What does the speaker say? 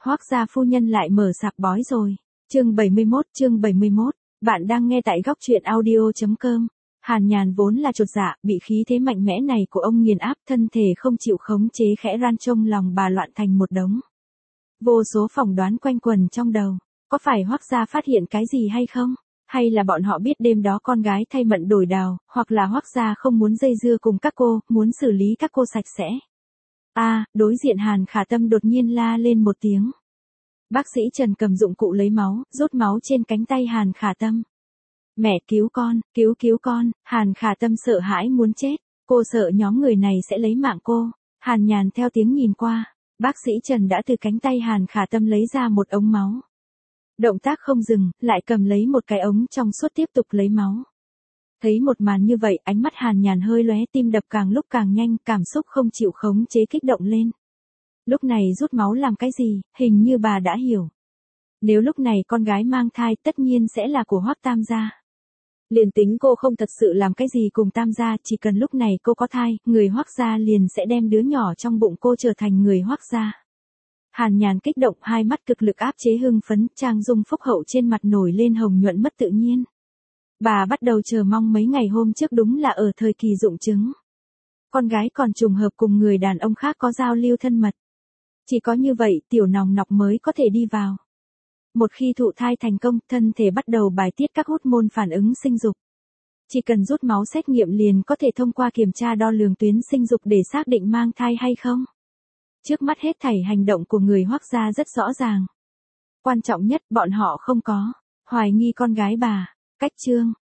Hoác gia phu nhân lại mở sạp bói rồi. Chương 71, bạn đang nghe tại góc truyện audio.com. Hàn Nhàn vốn là chột dạ, bị khí thế mạnh mẽ này của ông nghiền áp, thân thể không chịu khống chế khẽ ran, trong lòng bà loạn thành một đống. Vô số phỏng đoán quanh quẩn trong đầu, có phải Hoác gia phát hiện cái gì hay không? Hay là bọn họ biết đêm đó con gái thay mận đổi đào, hoặc là Hoác gia không muốn dây dưa cùng các cô, muốn xử lý các cô sạch sẽ. Đối diện Hàn Khả Tâm đột nhiên la lên một tiếng. Bác sĩ Trần cầm dụng cụ lấy máu, rút máu trên cánh tay Hàn Khả Tâm. Mẹ cứu con, cứu con, Hàn Khả Tâm sợ hãi muốn chết, cô sợ nhóm người này sẽ lấy mạng cô. Hàn Nhàn theo tiếng nhìn qua, bác sĩ Trần đã từ cánh tay Hàn Khả Tâm lấy ra một ống máu. Động tác không dừng, lại cầm lấy một cái ống trong suốt tiếp tục lấy máu. Thấy một màn như vậy, ánh mắt Hàn Nhàn hơi lóe, tim đập càng lúc càng nhanh, cảm xúc không chịu khống chế kích động lên. Lúc này rút máu làm cái gì, hình như bà đã hiểu. Nếu lúc này con gái mang thai tất nhiên sẽ là của Hoác Tam gia. Liền tính cô không thật sự làm cái gì cùng Tam gia, chỉ cần lúc này cô có thai, người Hoác gia liền sẽ đem đứa nhỏ trong bụng cô trở thành người Hoác gia. Hàn Nhàn kích động, hai mắt cực lực áp chế hưng phấn, trang dung phúc hậu trên mặt nổi lên hồng nhuận mất tự nhiên. Bà bắt đầu chờ mong mấy ngày hôm trước đúng là ở thời kỳ rụng trứng. Con gái còn trùng hợp cùng người đàn ông khác có giao lưu thân mật. Chỉ có như vậy tiểu nòng nọc mới có thể đi vào. Một khi thụ thai thành công, thân thể bắt đầu bài tiết các hormone phản ứng sinh dục. Chỉ cần rút máu xét nghiệm liền có thể thông qua kiểm tra đo lường tuyến sinh dục để xác định mang thai hay không. Trước mắt hết thảy hành động của người Hoác gia rất rõ ràng. Quan trọng nhất, bọn họ không có hoài nghi con gái bà. Cách chương